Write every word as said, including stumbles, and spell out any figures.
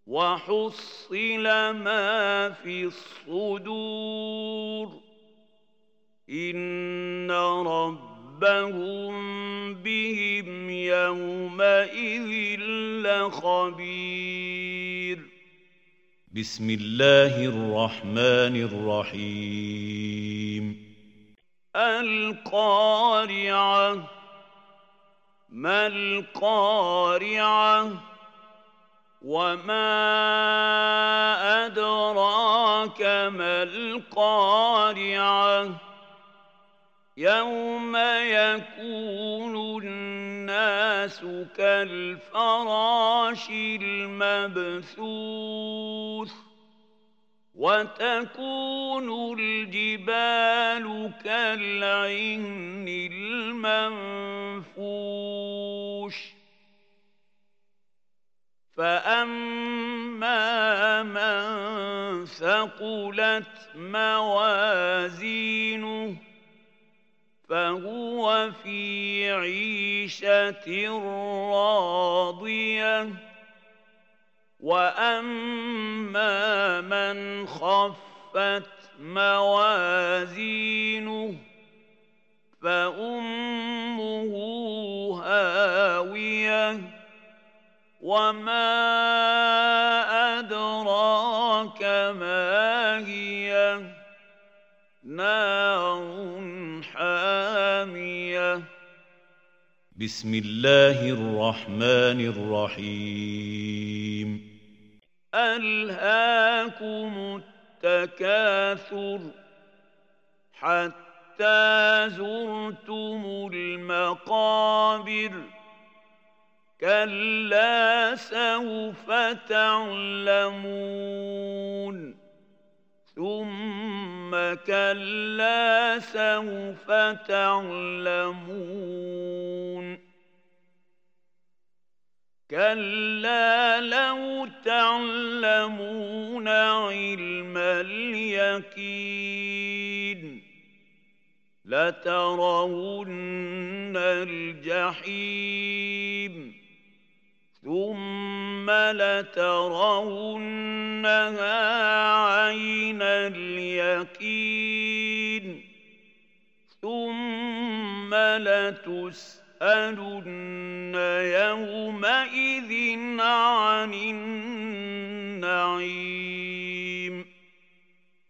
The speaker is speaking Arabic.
وحصل ما في الصدور إن ربهم بهم يومئذ لخبير. بسم الله الرحمن الرحيم. القارعة ما القارعة وما أدراك ما القارعة يوم يكون الناس كالفراش المبثوث وتكون الجبال كالعهن المنفوش فأما من ثقلت موازينه فهو في عيشة راضية وأما من خفت موازينه فأمه هاوية وما أدراك ما هي نار حامية. بسم الله الرحمن الرحيم. ألهاكم التكاثر حتى زرتم المقابر كلا سوف تعلمون ثم كلا سوف تعلمون كلا لو تعلمون علم اليقين لترون الجحيم ثم لترونها عين اليقين ثم لتسألن يومئذ عن النعيم.